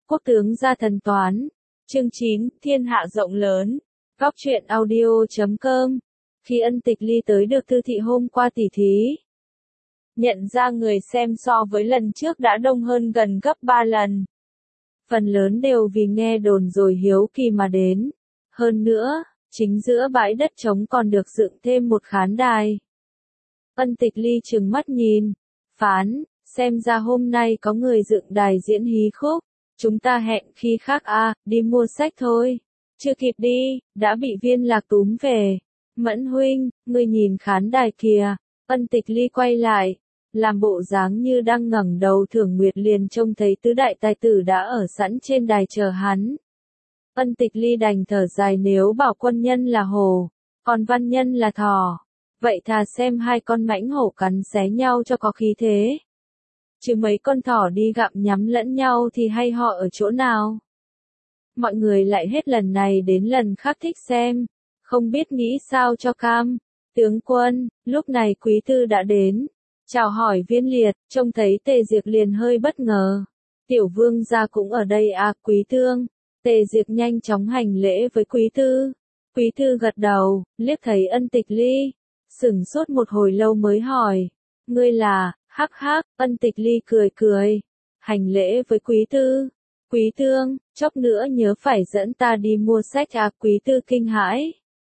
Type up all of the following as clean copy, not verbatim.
Quốc tướng gia thần toán. Chương 9, thiên hạ rộng lớn. Góc truyện audio.com. Khi Ân Tịch Ly tới được thư thị hôm qua tỉ thí, nhận ra người xem so với lần trước đã đông hơn gần gấp 3 lần. Phần lớn đều vì nghe đồn rồi hiếu kỳ mà đến. Hơn nữa, chính giữa bãi đất trống còn được dựng thêm một khán đài. Ân Tịch Ly trừng mắt nhìn, phán, xem ra hôm nay có người dựng đài diễn hí khúc. Chúng ta hẹn khi khác đi mua sách thôi. Chưa kịp đi, đã bị Viên Lạc túm về. Mẫn huynh, ngươi nhìn khán đài kìa. Ân Tịch Ly quay lại, làm bộ dáng như đang ngẩng đầu thưởng nguyệt, liền trông thấy tứ đại tài tử đã ở sẵn trên đài chờ hắn. Ân Tịch Ly đành thở dài, nếu bảo quân nhân là hổ, còn văn nhân là thỏ, vậy thà xem hai con mãnh hổ cắn xé nhau cho có khí thế. Chứ mấy con thỏ đi gặm nhắm lẫn nhau thì hay họ ở chỗ nào. Mọi người lại hết lần này đến lần khác thích xem, không biết nghĩ sao cho cam. Tướng quân, lúc này Quý Tư đã đến, chào hỏi Viên Liệt, trông thấy Tề Diệc liền hơi bất ngờ. Tiểu vương gia cũng ở đây Quý Tương. Tề Diệc nhanh chóng hành lễ với Quý Tư. Quý Tư gật đầu, liếc thấy Ân Tịch Ly, sửng sốt một hồi lâu mới hỏi, ngươi là? Hắc hắc, Ân Tịch Ly cười cười, hành lễ với Quý Tư. Quý Tương, chốc nữa nhớ phải dẫn ta đi mua sách Quý Tư kinh hãi,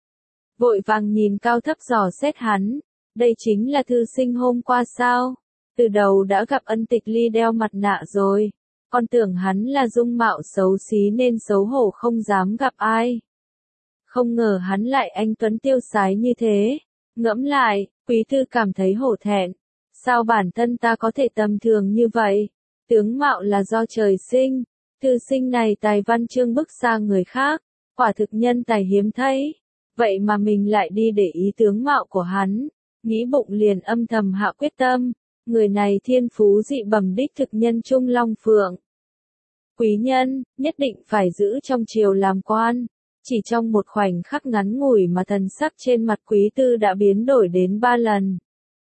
vội vàng nhìn cao thấp dò xét hắn, đây chính là thư sinh hôm qua sao? Từ đầu đã gặp Ân Tịch Ly đeo mặt nạ rồi, còn tưởng hắn là dung mạo xấu xí nên xấu hổ không dám gặp ai. Không ngờ hắn lại anh tuấn tiêu sái như thế. Ngẫm lại, Quý Tư cảm thấy hổ thẹn. Sao bản thân ta có thể tầm thường như vậy? Tướng mạo là do trời sinh. Thư sinh này tài văn chương bức xa người khác, quả thực nhân tài hiếm thấy. Vậy mà mình lại đi để ý tướng mạo của hắn. Nghĩ bụng liền âm thầm hạ quyết tâm. Người này thiên phú dị bẩm đích thực nhân trung long phượng. Quý nhân, nhất định phải giữ trong triều làm quan. Chỉ trong một khoảnh khắc ngắn ngủi mà thần sắc trên mặt Quý Tư đã biến đổi đến 3 lần.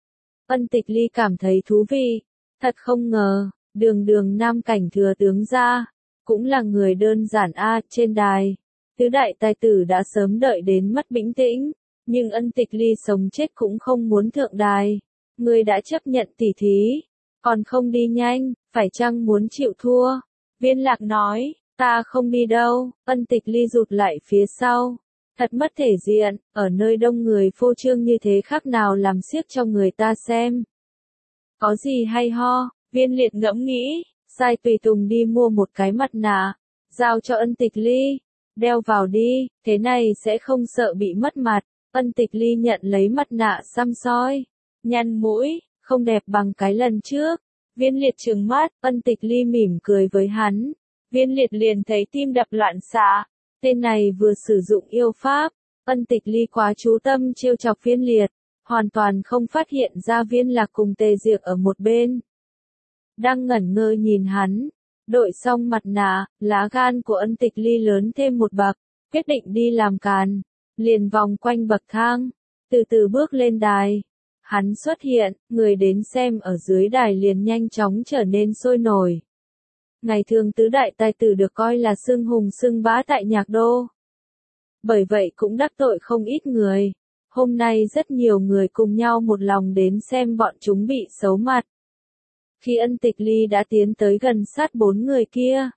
Ân Tịch Ly cảm thấy thú vị, thật không ngờ, đường nam cảnh thừa tướng gia, cũng là người đơn giản trên đài. Tứ đại tài tử đã sớm đợi đến mất bình tĩnh, nhưng Ân Tịch Ly sống chết cũng không muốn thượng đài. Người đã chấp nhận tỉ thí, còn không đi nhanh, phải chăng muốn chịu thua? Viên Lạc nói, ta không đi đâu. Ân Tịch Ly rụt lại phía sau. Thật mất thể diện, ở nơi đông người phô trương như thế khác nào làm xiếc cho người ta xem. Có gì hay ho? Viên Liệt ngẫm nghĩ, sai tùy tùng đi mua một cái mặt nạ, giao cho Ân Tịch Ly, đeo vào đi, thế này sẽ không sợ bị mất mặt. Ân Tịch Ly nhận lấy mặt nạ xăm soi, nhăn mũi, không đẹp bằng cái lần trước. Viên Liệt trừng mắt, Ân Tịch Ly mỉm cười với hắn. Viên Liệt liền thấy tim đập loạn xạ. Tên này vừa sử dụng yêu pháp. Ân Tịch Ly quá chú tâm trêu chọc Viên Liệt, hoàn toàn không phát hiện ra Viên Lạc cùng Tề Diệc ở một bên đang ngẩn ngơ nhìn hắn. Đội xong mặt nạ, lá gan của Ân Tịch Ly lớn thêm một bậc, quyết định đi làm càn, liền vòng quanh bậc thang, từ từ bước lên đài. Hắn xuất hiện, người đến xem ở dưới đài liền nhanh chóng trở nên sôi nổi. Ngày thường tứ đại tài tử được coi là xưng hùng xưng bá tại Nhạc Đô. Bởi vậy cũng đắc tội không ít người. Hôm nay rất nhiều người cùng nhau một lòng đến xem bọn chúng bị xấu mặt. Khi Ân Tịch Ly đã tiến tới gần sát 4 người kia,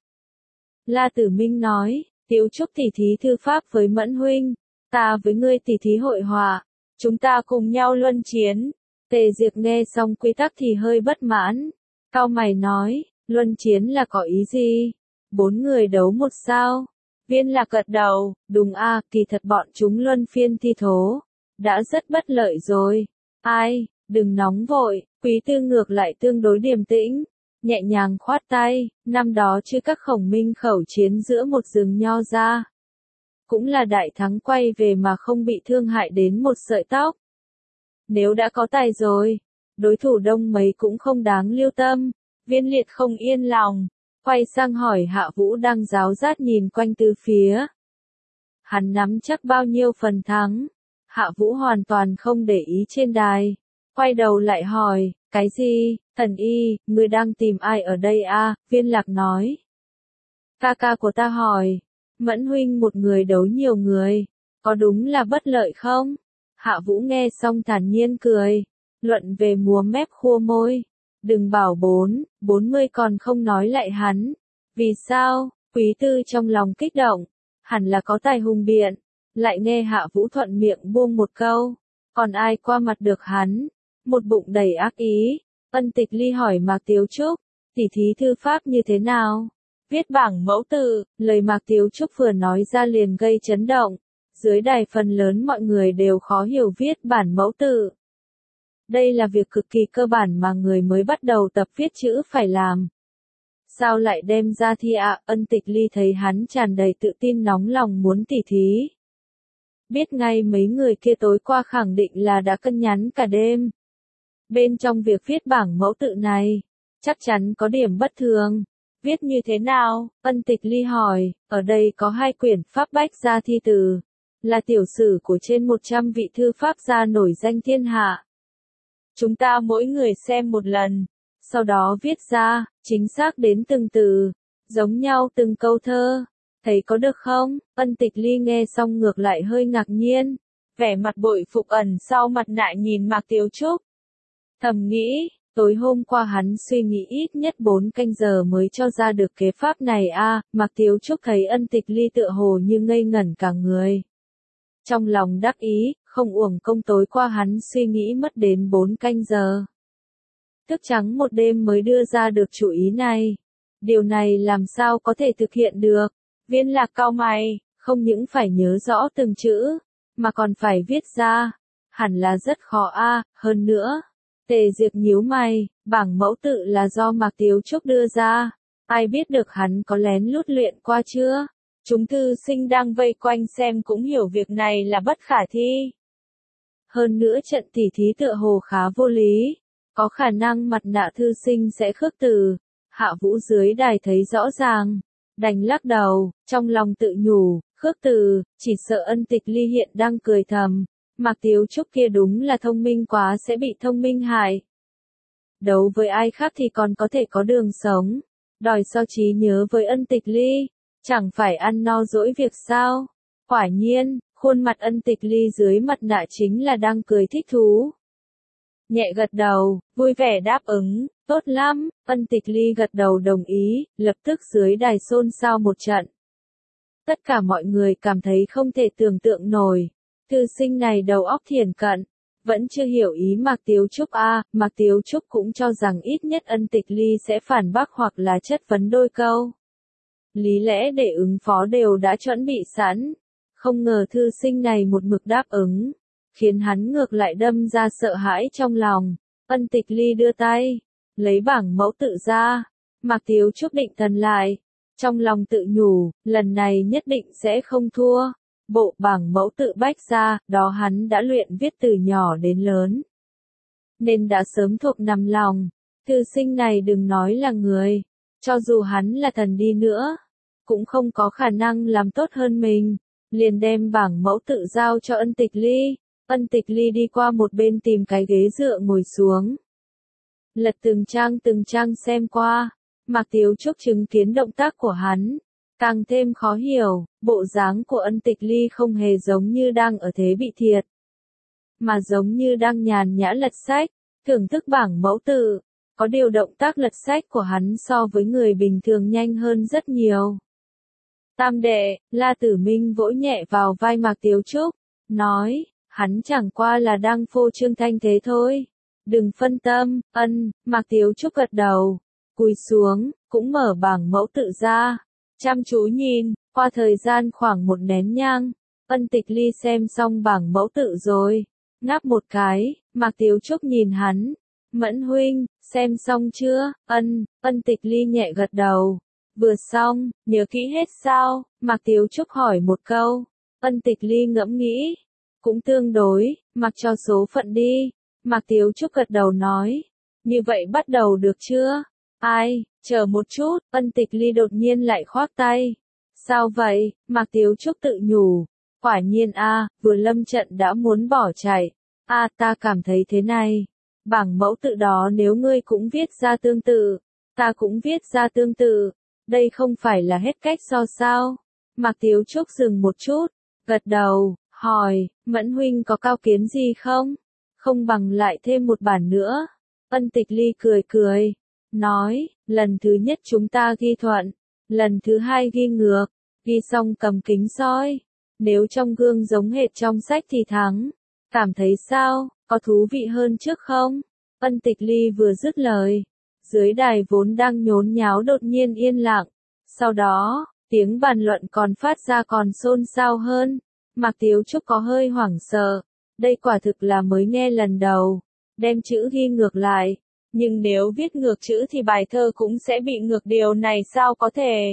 La Tử Minh nói, Tiếu Trúc tỉ thí thư pháp với Mẫn huynh, ta với ngươi tỉ thí hội họa, chúng ta cùng nhau luân chiến. Tề Diệc nghe xong quy tắc thì hơi bất mãn, cau mày nói, luân chiến là có ý gì? 4 người đấu một sao? Viên Lạc gật đầu, đúng kỳ thật bọn chúng luân phiên thi thố, đã rất bất lợi rồi. Ai, đừng nóng vội. Quý Tư ngược lại tương đối điềm tĩnh, nhẹ nhàng khoát tay, năm đó chứ các khổng minh khẩu chiến giữa một rừng nho ra. Cũng là đại thắng quay về mà không bị thương hại đến một sợi tóc. Nếu đã có tài rồi, đối thủ đông mấy cũng không đáng lưu tâm. Viên Liệt không yên lòng, quay sang hỏi Hạ Vũ đang ráo rát nhìn quanh từ phía. Hắn nắm chắc bao nhiêu phần thắng? Hạ Vũ hoàn toàn không để ý trên đài, quay đầu lại hỏi, cái gì? Thần y, ngươi đang tìm ai ở đây Viên Lạc nói. Ca ca của ta hỏi, Mẫn huynh một người đấu nhiều người, có đúng là bất lợi không? Hạ Vũ nghe xong thản nhiên cười, luận về múa mép khua môi. Đừng bảo 40 còn không nói lại hắn. Vì sao? Quý tư trong lòng kích động, hẳn là có tài hùng biện, lại nghe Hạ Vũ thuận miệng buông một câu, còn ai qua mặt được hắn, một bụng đầy ác ý. Ân Tịch Ly hỏi Mạc Tiếu Trúc, tỉ thí thư pháp như thế nào? Viết bảng mẫu tự, lời Mạc Tiếu Trúc vừa nói ra liền gây chấn động, dưới đài phần lớn mọi người đều khó hiểu viết bản mẫu tự. Đây là việc cực kỳ cơ bản mà người mới bắt đầu tập viết chữ phải làm. Sao lại đem ra thi ạ? Ân Tịch Ly thấy hắn tràn đầy tự tin nóng lòng muốn tỉ thí. Biết ngay mấy người kia tối qua khẳng định là đã cân nhắn cả đêm. Bên trong việc viết bảng mẫu tự này, chắc chắn có điểm bất thường. Viết như thế nào? Ân Tịch Ly hỏi, ở đây có 2 quyển pháp bách gia thi từ, là tiểu sử của trên 100 vị thư pháp gia nổi danh thiên hạ. Chúng ta mỗi người xem một lần, sau đó viết ra, chính xác đến từng từ, giống nhau từng câu thơ. Thấy có được không? Ân Tịch Ly nghe xong ngược lại hơi ngạc nhiên, vẻ mặt bội phục ẩn sau mặt nạ nhìn Mạc Tiếu Trúc. Thầm nghĩ, tối hôm qua hắn suy nghĩ ít nhất 4 canh giờ mới cho ra được kế pháp này a. Mạc Tiếu Trúc thấy Ân Tịch Ly tựa hồ như ngây ngẩn cả người. Trong lòng đắc ý, không uổng công tối qua hắn suy nghĩ mất đến 4 canh giờ. Thức trắng một đêm mới đưa ra được chủ ý này. Điều này làm sao có thể thực hiện được? Viên Lạc cau mày, không những phải nhớ rõ từng chữ, mà còn phải viết ra. Hẳn là rất khó a. Hơn nữa, Tề Diệp nhíu mày, bảng mẫu tự là do Mạc Tiếu Trúc đưa ra. Ai biết được hắn có lén lút luyện qua chưa? Chúng thư sinh đang vây quanh xem cũng hiểu việc này là bất khả thi. Hơn nữa trận tỉ thí tựa hồ khá vô lý, có khả năng mặt nạ thư sinh sẽ khước từ. Hạ Vũ dưới đài thấy rõ ràng, đành lắc đầu, trong lòng tự nhủ, khước từ, chỉ sợ Ân Tịch Ly hiện đang cười thầm. Mạc Tiếu Trúc kia đúng là thông minh quá sẽ bị thông minh hại. Đấu với ai khác thì còn có thể có đường sống, đòi so trí nhớ với Ân Tịch Ly, chẳng phải ăn no dỗi việc sao? Quả nhiên, khuôn mặt Ân Tịch Ly dưới mặt nạ chính là đang cười thích thú. Nhẹ gật đầu, vui vẻ đáp ứng, tốt lắm. Ân Tịch Ly gật đầu đồng ý, lập tức dưới đài xôn xao một trận. Tất cả mọi người cảm thấy không thể tưởng tượng nổi. Thư sinh này đầu óc thiển cận, vẫn chưa hiểu ý Mạc Tiếu Trúc a. Mạc Tiếu Trúc cũng cho rằng ít nhất Ân Tịch Ly sẽ phản bác hoặc là chất vấn đôi câu. Lý lẽ để ứng phó đều đã chuẩn bị sẵn. Không ngờ thư sinh này một mực đáp ứng, khiến hắn ngược lại đâm ra sợ hãi trong lòng. Ân Tịch Ly đưa tay, lấy bảng mẫu tự ra. Mạc Tiếu Trúc định thần lại, trong lòng tự nhủ, lần này nhất định sẽ không thua. Bộ bảng mẫu tự bách gia, đó hắn đã luyện viết từ nhỏ đến lớn, nên đã sớm thuộc nằm lòng. Thư sinh này đừng nói là người, cho dù hắn là thần đi nữa, cũng không có khả năng làm tốt hơn mình. Liền đem bảng mẫu tự giao cho Ân Tịch Ly. Ân Tịch Ly đi qua một bên tìm cái ghế dựa ngồi xuống, lật từng trang xem qua. Mạc Tiếu Trúc chứng kiến động tác của hắn, càng thêm khó hiểu. Bộ dáng của Ân Tịch Ly không hề giống như đang ở thế bị thiệt, mà giống như đang nhàn nhã lật sách, thưởng thức bảng mẫu tự. Có điều động tác lật sách của hắn so với người bình thường nhanh hơn rất nhiều. Tam đệ, La Tử Minh vỗ nhẹ vào vai Mạc Tiếu Trúc, nói, hắn chẳng qua là đang phô trương thanh thế thôi. Đừng phân tâm. Mạc Tiếu Trúc gật đầu, cúi xuống, cũng mở bảng mẫu tự ra, chăm chú nhìn. Qua thời gian khoảng một nén nhang, Ân Tịch Ly xem xong bảng mẫu tự rồi, ngáp một cái. Mạc Tiếu Trúc nhìn hắn, Mẫn huynh, xem xong chưa? Ân Tịch Ly nhẹ gật đầu. Vừa xong, nhớ kỹ hết sao? Mạc Tiếu Trúc hỏi một câu. Ân Tịch Ly ngẫm nghĩ, cũng tương đối, mặc cho số phận đi. Mạc Tiếu Trúc gật đầu nói, như vậy bắt đầu được chưa? Ai, chờ một chút. Ân Tịch Ly đột nhiên lại khoác tay. Sao vậy? Mạc Tiếu Trúc tự nhủ, quả nhiên a, vừa lâm trận đã muốn bỏ chạy. Ta cảm thấy thế này, bảng mẫu tự đó nếu ngươi cũng viết ra tương tự, ta cũng viết ra tương tự, đây không phải là hết cách so sao? Mạc Tiếu Trúc dừng một chút, gật đầu, hỏi, Mẫn huynh có cao kiến gì không? Không bằng lại thêm một bản nữa. Ân Tịch Ly cười cười, nói, lần thứ nhất chúng ta ghi thuận, lần thứ hai ghi ngược, ghi xong cầm kính soi. Nếu trong gương giống hệt trong sách thì thắng. Cảm thấy sao, có thú vị hơn trước không? Ân Tịch Ly vừa dứt lời, dưới đài vốn đang nhốn nháo đột nhiên yên lặng. Sau đó, tiếng bàn luận còn phát ra còn xôn xao hơn. Mạc Tiếu Trúc có hơi hoảng sợ. Đây quả thực là mới nghe lần đầu. Đem chữ ghi ngược lại. Nhưng nếu viết ngược chữ thì bài thơ cũng sẽ bị ngược, điều này sao có thể?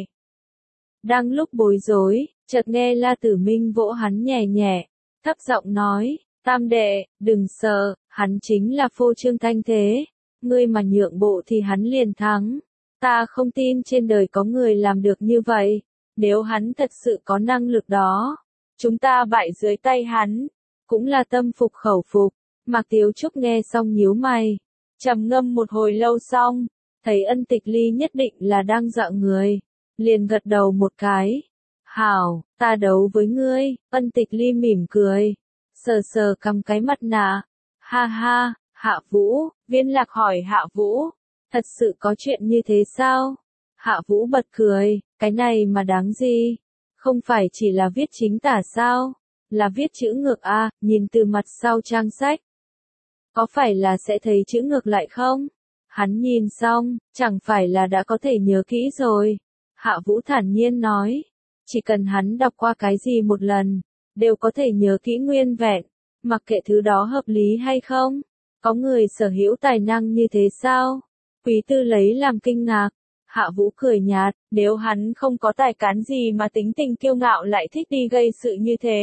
Đang lúc bối rối, chợt nghe La Tử Minh vỗ hắn nhẹ nhẹ, thấp giọng nói, Tam đệ, đừng sợ, hắn chính là phô trương thanh thế. Ngươi mà nhượng bộ thì hắn liền thắng. Ta không tin trên đời có người làm được như vậy. Nếu hắn thật sự có năng lực đó, chúng ta bại dưới tay hắn. Cũng là tâm phục khẩu phục. Mạc Tiếu Trúc nghe xong nhíu mày, trầm ngâm một hồi lâu xong, thấy Ân Tịch Ly nhất định là đang dọa người, liền gật đầu một cái. Hảo, ta đấu với ngươi. Ân Tịch Ly mỉm cười, sờ sờ cầm cái mặt nạ. Ha ha, Hạ Vũ. Viên Lạc hỏi Hạ Vũ, thật sự có chuyện như thế sao? Hạ Vũ bật cười, cái này mà đáng gì? Không phải chỉ là viết chính tả sao? Là viết chữ ngược à, nhìn từ mặt sau trang sách. Có phải là sẽ thấy chữ ngược lại không? Hắn nhìn xong, chẳng phải là đã có thể nhớ kỹ rồi. Hạ Vũ thản nhiên nói, chỉ cần hắn đọc qua cái gì một lần, đều có thể nhớ kỹ nguyên vẹn, mặc kệ thứ đó hợp lý hay không. Có người sở hữu tài năng như thế sao? Quý Tư lấy làm kinh ngạc. Hạ Vũ cười nhạt, nếu hắn không có tài cán gì mà tính tình kiêu ngạo lại thích đi gây sự như thế,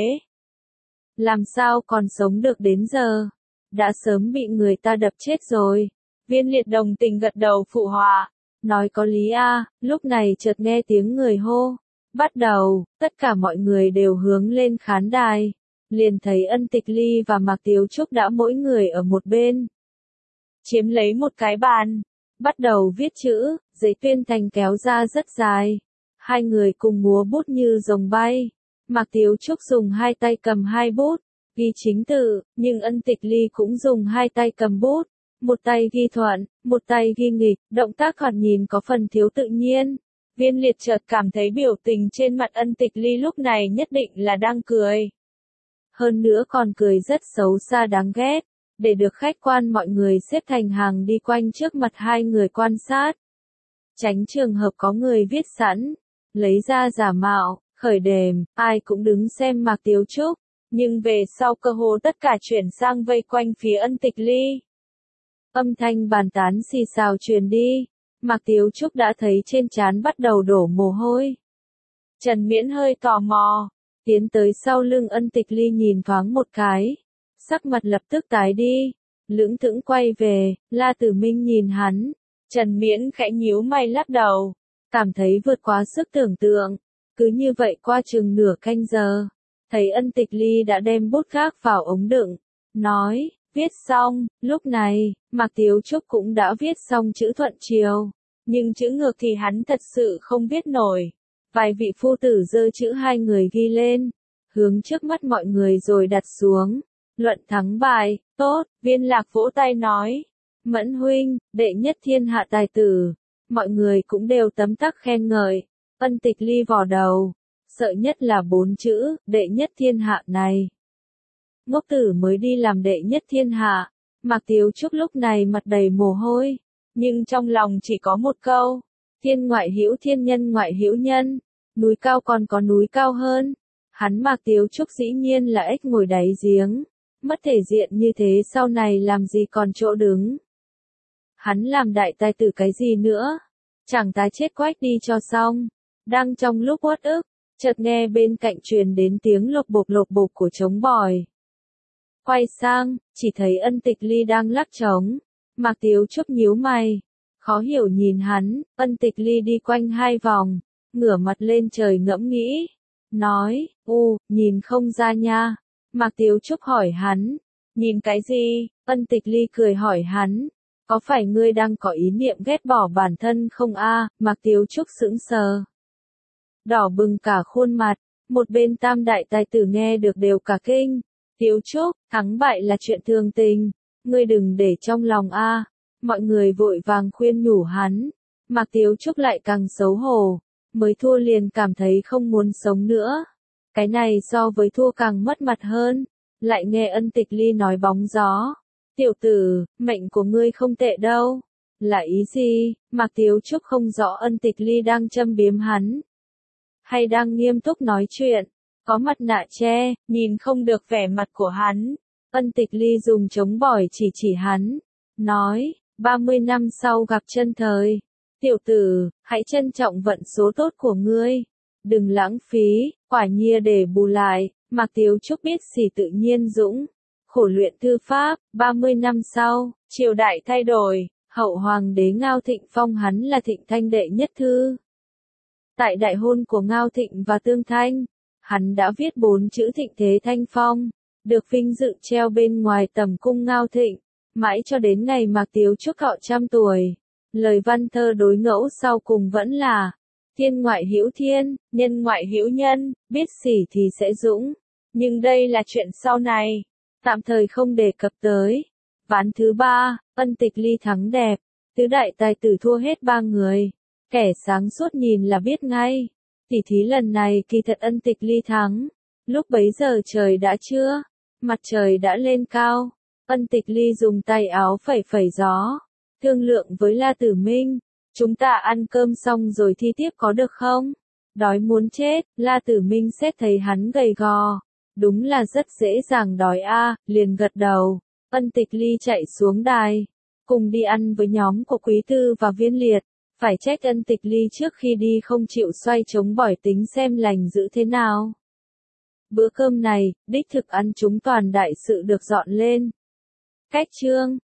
làm sao còn sống được đến giờ? Đã sớm bị người ta đập chết rồi. Viên Liệt đồng tình gật đầu phụ họa, nói có lý a. Lúc này chợt nghe tiếng người hô, bắt đầu. Tất cả mọi người đều hướng lên khán đài, liền thấy Ân Tịch Ly và Mạc Tiếu Trúc đã mỗi người ở một bên, chiếm lấy một cái bàn, bắt đầu viết chữ. Giấy tuyên thành kéo ra rất dài, hai người cùng múa bút như rồng bay. Mạc Tiếu Trúc dùng hai tay cầm hai bút, ghi chính tự, nhưng Ân Tịch Ly cũng dùng hai tay cầm bút, một tay ghi thuận, một tay ghi nghịch, động tác thoạt nhìn có phần thiếu tự nhiên. Viên Liệt chợt cảm thấy biểu tình trên mặt Ân Tịch Ly lúc này nhất định là đang cười. Hơn nữa còn cười rất xấu xa đáng ghét, để được khách quan mọi người xếp thành hàng đi quanh trước mặt hai người quan sát. Tránh trường hợp có người viết sẵn, lấy ra giả mạo, khởi đềm, ai cũng đứng xem Mạc Tiếu Trúc, nhưng về sau cơ hồ tất cả chuyển sang vây quanh phía Ân Tịch Ly. Âm thanh bàn tán xì xào truyền đi, Mạc Tiếu Trúc đã thấy trên trán bắt đầu đổ mồ hôi. Trần Miễn hơi tò mò, tiến tới sau lưng Ân Tịch Ly nhìn thoáng một cái, sắc mặt lập tức tái đi, lững thững quay về. La Tử Minh nhìn hắn, Trần Miễn khẽ nhíu mày lắc đầu, cảm thấy vượt quá sức tưởng tượng. Cứ như vậy qua chừng nửa canh giờ, thấy Ân Tịch Ly đã đem bút khác vào ống đựng, nói, viết xong. Lúc này, Mạc Tiếu Trúc cũng đã viết xong chữ thuận chiều, nhưng chữ ngược thì hắn thật sự không viết nổi. Vài vị phu tử giơ chữ hai người ghi lên, hướng trước mắt mọi người rồi đặt xuống. Luận thắng bại, tốt. Viên Lạc vỗ tay nói, Mẫn huynh, đệ nhất thiên hạ tài tử. Mọi người cũng đều tấm tắc khen ngợi. Ân Tịch Ly vò đầu, sợ nhất là 4 chữ, đệ nhất thiên hạ này. Ngốc tử mới đi làm đệ nhất thiên hạ. Mạc Tiếu Trúc lúc này mặt đầy mồ hôi, nhưng trong lòng chỉ có một câu, thiên ngoại hữu thiên, nhân ngoại hữu nhân, núi cao còn có núi cao hơn. Hắn Mạc Tiếu Trúc dĩ nhiên là ếch ngồi đáy giếng, mất thể diện như thế sau này làm gì còn chỗ đứng. Hắn làm đại tài tử cái gì nữa, chẳng tá chết quách đi cho xong. Đang trong lúc uất ức, chợt nghe bên cạnh truyền đến tiếng lộc bộp của trống bòi. Quay sang, chỉ thấy Ân Tịch Ly đang lắc trống. Mạc Tiếu Trúc nhíu mày, khó hiểu nhìn hắn. Ân Tịch Ly đi quanh hai vòng, ngửa mặt lên trời ngẫm nghĩ, nói, nhìn không ra nha. Mạc Tiếu Trúc hỏi hắn, nhìn cái gì? Ân Tịch Ly cười hỏi hắn, Có phải ngươi đang có ý niệm ghét bỏ bản thân không a? Mạc Tiếu Trúc sững sờ. Đỏ bừng cả khuôn mặt, một bên tam đại tài tử nghe được đều cả kinh. Tiếu Trúc, thắng bại là chuyện thường tình, ngươi đừng để trong lòng a. Mọi người vội vàng khuyên nhủ hắn. Mạc Tiếu Trúc lại càng xấu hổ, mới thua liền cảm thấy không muốn sống nữa. Cái này so với thua càng mất mặt hơn, lại nghe Ân Tịch Ly nói bóng gió. Tiểu tử, mệnh của ngươi không tệ đâu. Là ý gì? Mạc Tiếu Trúc không rõ Ân Tịch Ly đang châm biếm hắn, hay đang nghiêm túc nói chuyện. Có mặt nạ che, nhìn không được vẻ mặt của hắn. Ân Tịch Ly dùng chống bỏi chỉ hắn, nói, 30 năm sau gặp chân thời. Tiểu tử, hãy trân trọng vận số tốt của ngươi. Đừng lãng phí, quả nhiên để bù lại. Mạc Tiếu Trúc biết gì tự nhiên dũng khổ luyện thư pháp. 30 năm sau, triều đại thay đổi, hậu hoàng đế Ngao Thịnh phong hắn là Thịnh Thanh đệ nhất thư. Tại đại hôn của Ngao Thịnh và Tương Thanh, hắn đã viết 4 chữ Thịnh Thế Thanh Phong, được vinh dự treo bên ngoài tầm cung Ngao Thịnh, mãi cho đến ngày Mạc Tiếu Trúc thọ 100 tuổi. Lời văn thơ đối ngẫu sau cùng vẫn là: thiên ngoại hữu thiên, nhân ngoại hữu nhân, biết sỉ thì sẽ dũng. Nhưng đây là chuyện sau này, tạm thời không đề cập tới. Ván thứ 3, Ân Tịch Ly thắng đẹp, tứ đại tài tử thua hết 3 người. Kẻ sáng suốt nhìn là biết ngay. Tỉ thí lần này kỳ thật Ân Tịch Ly thắng. Lúc bấy giờ trời đã trưa, mặt trời đã lên cao. Ân Tịch Ly dùng tay áo phẩy gió, thương lượng với La Tử Minh. Chúng ta ăn cơm xong rồi thi tiếp có được không? Đói muốn chết. La Tử Minh xét thấy hắn gầy gò, đúng là rất dễ dàng đói a, liền gật đầu. Ân Tịch Ly chạy xuống đài, cùng đi ăn với nhóm của Quý Tư và Viên Liệt. Phải trách Ân Tịch Ly trước khi đi không chịu xoay chống bỏi tính xem lành giữ thế nào. Bữa cơm này, đích thực ăn chúng toàn đại sự được dọn lên. Cách chương